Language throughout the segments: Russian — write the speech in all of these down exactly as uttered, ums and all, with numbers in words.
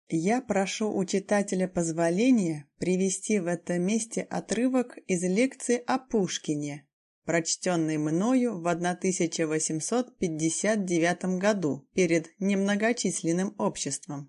Я прошу у читателя позволения привести в этом месте отрывок из лекции о Пушкине, прочтенной мною в тысяча восемьсот пятьдесят девятом году перед немногочисленным обществом.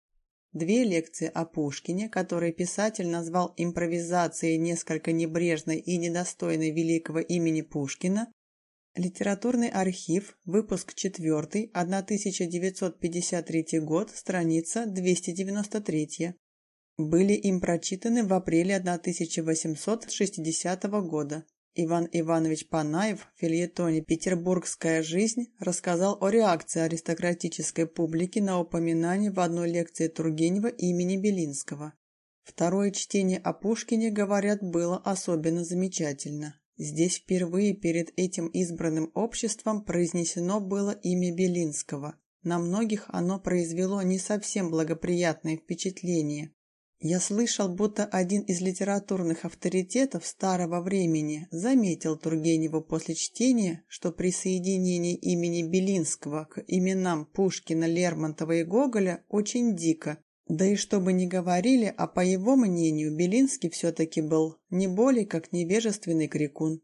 Две лекции о Пушкине, которые писатель назвал импровизацией несколько небрежной и недостойной великого имени Пушкина, Литературный архив, выпуск четвертый, тысяча девятьсот пятьдесят третий год, страница двести девяносто три, были им прочитаны в апреле тысяча восемьсот шестидесятого года. Иван Иванович Панаев в фельетоне «Петербургская жизнь» рассказал о реакции аристократической публики на упоминание в одной лекции Тургенева имени Белинского. Второе чтение о Пушкине, говорят, было особенно замечательно. Здесь впервые перед этим избранным обществом произнесено было имя Белинского. На многих оно произвело не совсем благоприятное впечатление. Я слышал, будто один из литературных авторитетов старого времени заметил Тургеневу после чтения, что присоединение имени Белинского к именам Пушкина, Лермонтова и Гоголя очень дико. Да и что бы ни говорили, а по его мнению, Белинский все-таки был не более как невежественный крикун.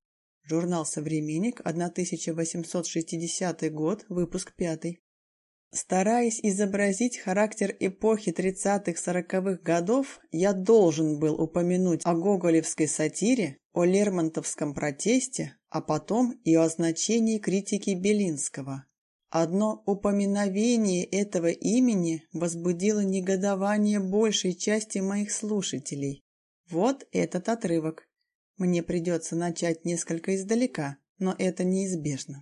Журнал «Современник», тысяча восемьсот шестидесятый год, выпуск пятый. Стараясь изобразить характер эпохи тридцатых-сороковых годов, я должен был упомянуть о гоголевской сатире, о лермонтовском протесте, а потом и о значении критики Белинского. Одно упоминовение этого имени возбудило негодование большей части моих слушателей. Вот этот отрывок. Мне придется начать несколько издалека, но это неизбежно.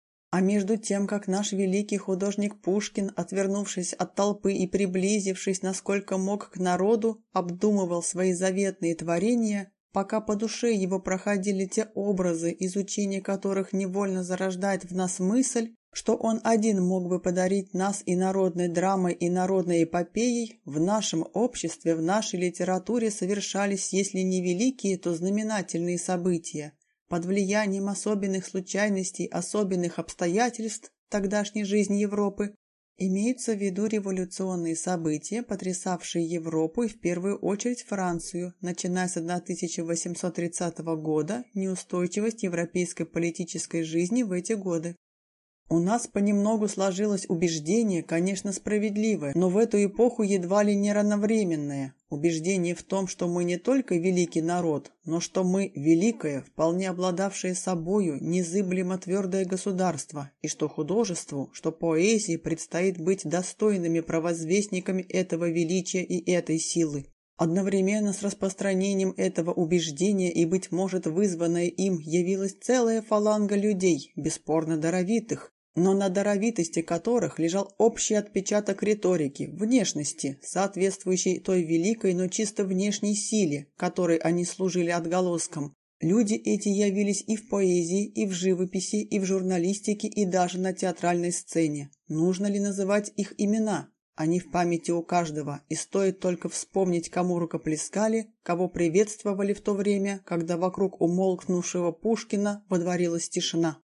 А между тем, как наш великий художник Пушкин, отвернувшись от толпы и приблизившись, насколько мог, к народу, обдумывал свои заветные творения, пока по душе его проходили те образы, изучение которых невольно зарождает в нас мысль, что он один мог бы подарить нас и народной драмой, и народной эпопеей, в нашем обществе, в нашей литературе совершались, если не великие, то знаменательные события, под влиянием особенных случайностей, особенных обстоятельств тогдашней жизни Европы. Имеются в виду революционные события, потрясавшие Европу и в первую очередь Францию, начиная с тысяча восемьсот тридцатого года, неустойчивость европейской политической жизни в эти годы. У нас понемногу сложилось убеждение, конечно, справедливое, но в эту эпоху едва ли не равновременное. Убеждение в том, что мы не только великий народ, но что мы великое, вполне обладавшее собою, незыблемо твердое государство, и что художеству, что поэзии предстоит быть достойными провозвестниками этого величия и этой силы. Одновременно с распространением этого убеждения и, быть может, вызванная им, явилась целая фаланга людей, бесспорно даровитых, но на даровитости которых лежал общий отпечаток риторики, внешности, соответствующей той великой, но чисто внешней силе, которой они служили отголоском. Люди эти явились и в поэзии, и в живописи, и в журналистике, и даже на театральной сцене. Нужно ли называть их имена? Они в памяти у каждого, и стоит только вспомнить, кому рукоплескали, кого приветствовали в то время, когда вокруг умолкнувшего Пушкина водворилась тишина.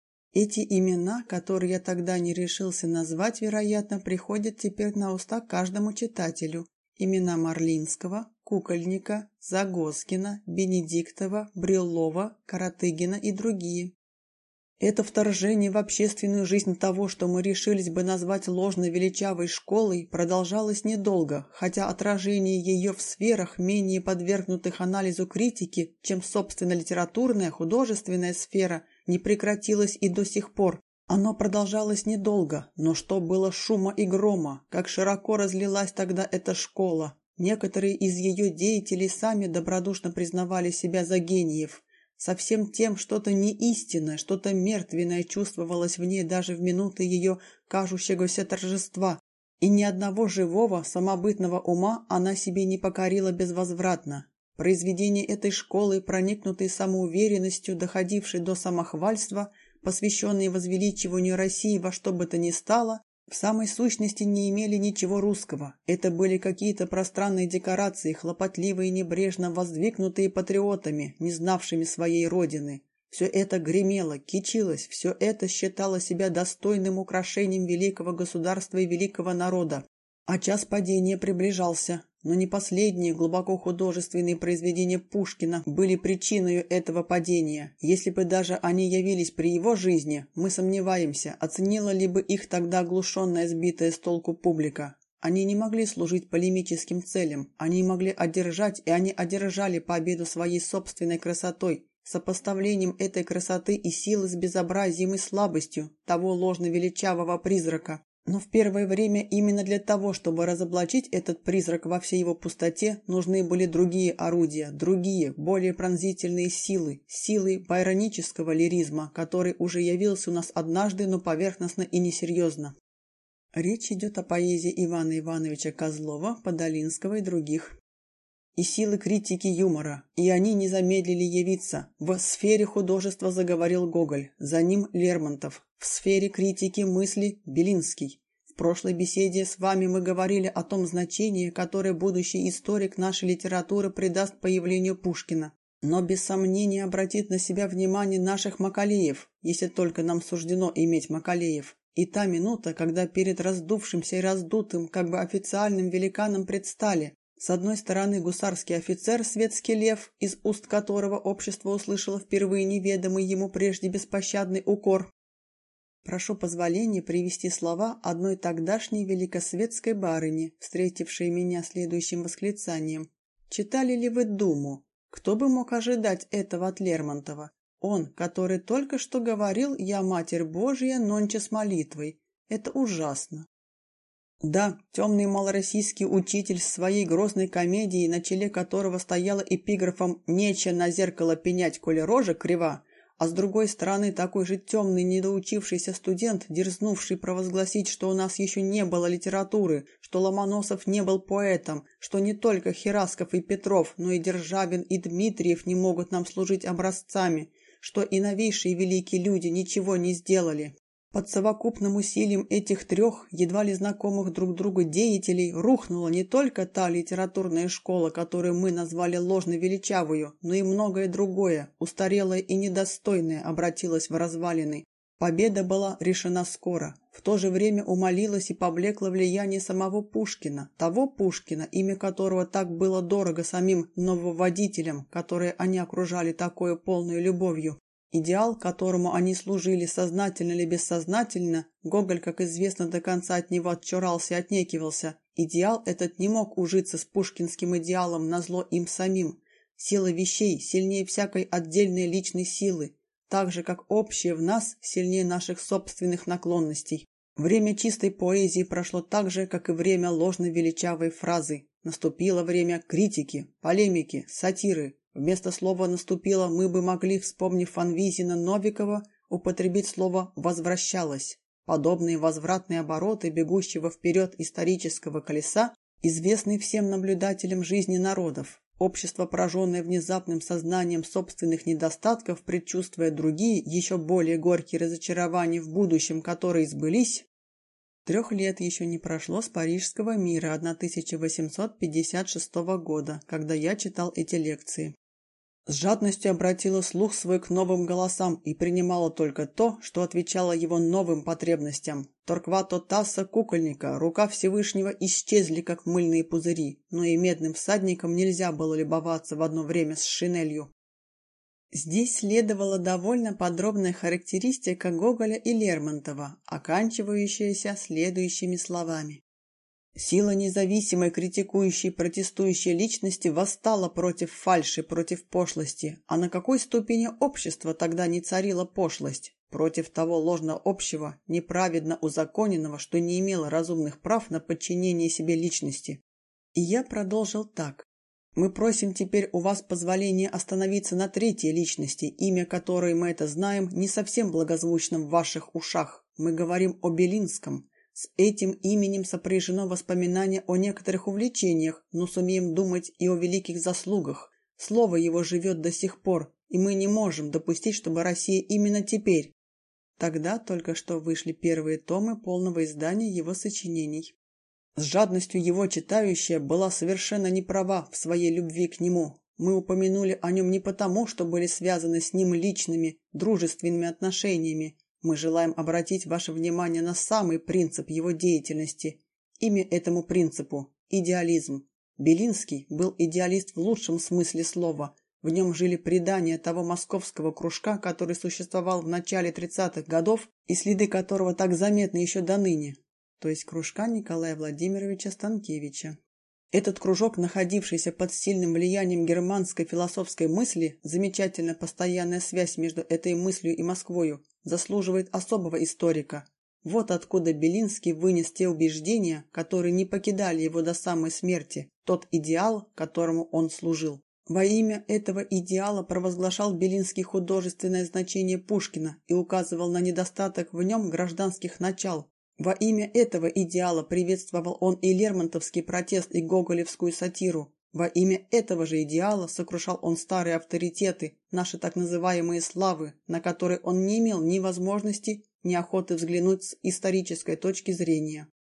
Эти имена, которые я тогда не решился назвать, вероятно, приходят теперь на уста каждому читателю. Имена Марлинского, Кукольника, Загоскина, Бенедиктова, Брюллова, Каратыгина и другие. Это вторжение в общественную жизнь того, что мы решились бы назвать ложно-величавой школой, продолжалось недолго, хотя отражение ее в сферах, менее подвергнутых анализу критики, чем собственно литературная, художественная сфера, не прекратилось и до сих пор. Оно продолжалось недолго, но что было шума и грома, как широко разлилась тогда эта школа. Некоторые из ее деятелей сами добродушно признавали себя за гениев. Со всем тем что-то неистинное, что-то мертвенное чувствовалось в ней даже в минуты ее кажущегося торжества, и ни одного живого, самобытного ума она себе не покорила безвозвратно. Произведения этой школы, проникнутые самоуверенностью, доходившей до самохвальства, посвященные возвеличиванию России во что бы то ни стало, в самой сущности не имели ничего русского. Это были какие-то пространные декорации, хлопотливые и небрежно воздвигнутые патриотами, не знавшими своей родины. Все это гремело, кичилось, все это считало себя достойным украшением великого государства и великого народа. А час падения приближался, но не последние глубоко художественные произведения Пушкина были причиной этого падения. Если бы даже они явились при его жизни, мы сомневаемся, оценила ли бы их тогда оглушенная, сбитая с толку публика. Они не могли служить полемическим целям, они могли одержать, и они одержали победу своей собственной красотой, сопоставлением этой красоты и силы с безобразием и слабостью того ложно-величавого призрака. Но в первое время именно для того, чтобы разоблачить этот призрак во всей его пустоте, нужны были другие орудия, другие, более пронзительные силы, силы байронического лиризма, который уже явился у нас однажды, но поверхностно и несерьезно. Речь идет о поэзии Ивана Ивановича Козлова, Подолинского и других. И силы критики юмора, и они не замедлили явиться. В сфере художества заговорил Гоголь, за ним Лермонтов, в сфере критики мысли Белинский. В прошлой беседе с вами мы говорили о том значении, которое будущий историк нашей литературы придаст появлению Пушкина. Но без сомнения обратит на себя внимание наших Макалеев, если только нам суждено иметь Макалеев. И та минута, когда перед раздувшимся и раздутым, как бы официальным великаном предстали, с одной стороны гусарский офицер, светский лев, из уст которого общество услышало впервые неведомый ему прежде беспощадный укор. Прошу позволения привести слова одной тогдашней великосветской барыни, встретившей меня следующим восклицанием. «Читали ли вы Думу? Кто бы мог ожидать этого от Лермонтова? Он, который только что говорил «Я Матерь Божия, нонче с молитвой». Это ужасно». Да, темный малороссийский учитель с своей грозной комедией, на челе которого стояло эпиграфом «Нече на зеркало пенять, коли рожа крива», а с другой стороны такой же темный недоучившийся студент, дерзнувший провозгласить, что у нас еще не было литературы, что Ломоносов не был поэтом, что не только Херасков и Петров, но и Державин и Дмитриев не могут нам служить образцами, что и новейшие великие люди ничего не сделали. Под совокупным усилием этих трех, едва ли знакомых друг другу деятелей, рухнула не только та литературная школа, которую мы назвали ложно-величавую, но и многое другое, устарелое и недостойное, обратилось в развалины. Победа была решена скоро. В то же время умолилось и поблекло влияние самого Пушкина, того Пушкина, имя которого так было дорого самим нововводителям, которые они окружали такой полной любовью. Идеал, которому они служили, сознательно или бессознательно, Гоголь, как известно, до конца от него отчурался и отнекивался. Идеал этот не мог ужиться с пушкинским идеалом назло им самим. Сила вещей сильнее всякой отдельной личной силы, так же, как общее в нас сильнее наших собственных наклонностей. Время чистой поэзии прошло так же, как и время ложно-величавой фразы. Наступило время критики, полемики, сатиры. Вместо слова «наступило» мы бы могли, вспомнив Фанвизина, Новикова, употребить слово «возвращалось». Подобные возвратные обороты бегущего вперед исторического колеса известны всем наблюдателям жизни народов. Общество, пораженное внезапным сознанием собственных недостатков, предчувствуя другие, еще более горькие разочарования в будущем, которые сбылись. Трех лет еще не прошло с Парижского мира тысяча восемьсот пятьдесят шестого года, когда я читал эти лекции. С жадностью обратила слух свой к новым голосам и принимала только то, что отвечало его новым потребностям. Торквато Тасса кукольника, рука Всевышнего исчезли, как мыльные пузыри, но и медным всадникам нельзя было любоваться в одно время с шинелью. Здесь следовала довольно подробная характеристика Гоголя и Лермонтова, оканчивающаяся следующими словами. Сила независимой, критикующей, протестующей личности восстала против фальши, против пошлости. А на какой ступени общества тогда не царила пошлость? Против того ложно-общего, неправедно узаконенного, что не имело разумных прав на подчинение себе личности. И я продолжил так. Мы просим теперь у вас позволения остановиться на третьей личности, имя которой, мы это знаем, не совсем благозвучно в ваших ушах. Мы говорим о Белинском. С этим именем сопряжено воспоминание о некоторых увлечениях, но сумеем думать и о великих заслугах. Слово его живет до сих пор, и мы не можем допустить, чтобы Россия именно теперь. Тогда только что вышли первые томы полного издания его сочинений. С жадностью его читающая была совершенно неправа в своей любви к нему. Мы упомянули о нем не потому, что были связаны с ним личными, дружественными отношениями. Мы желаем обратить ваше внимание на самый принцип его деятельности. имя этому принципу – идеализм. Белинский был идеалист в лучшем смысле слова. В нем жили предания того московского кружка, который существовал в начале тридцатых годов и следы которого так заметны еще до ныне, то есть кружка Николая Владимировича Станкевича. Этот кружок, находившийся под сильным влиянием германской философской мысли, замечательная постоянная связь между этой мыслью и Москвою, заслуживает особого историка. Вот откуда Белинский вынес те убеждения, которые не покидали его до самой смерти, тот идеал, которому он служил. Во имя этого идеала провозглашал Белинский художественное значение Пушкина и указывал на недостаток в нем гражданских начал. Во имя этого идеала приветствовал он и лермонтовский протест, и гоголевскую сатиру. Во имя этого же идеала сокрушал он старые авторитеты, наши так называемые славы, на которые он не имел ни возможности, ни охоты взглянуть с исторической точки зрения.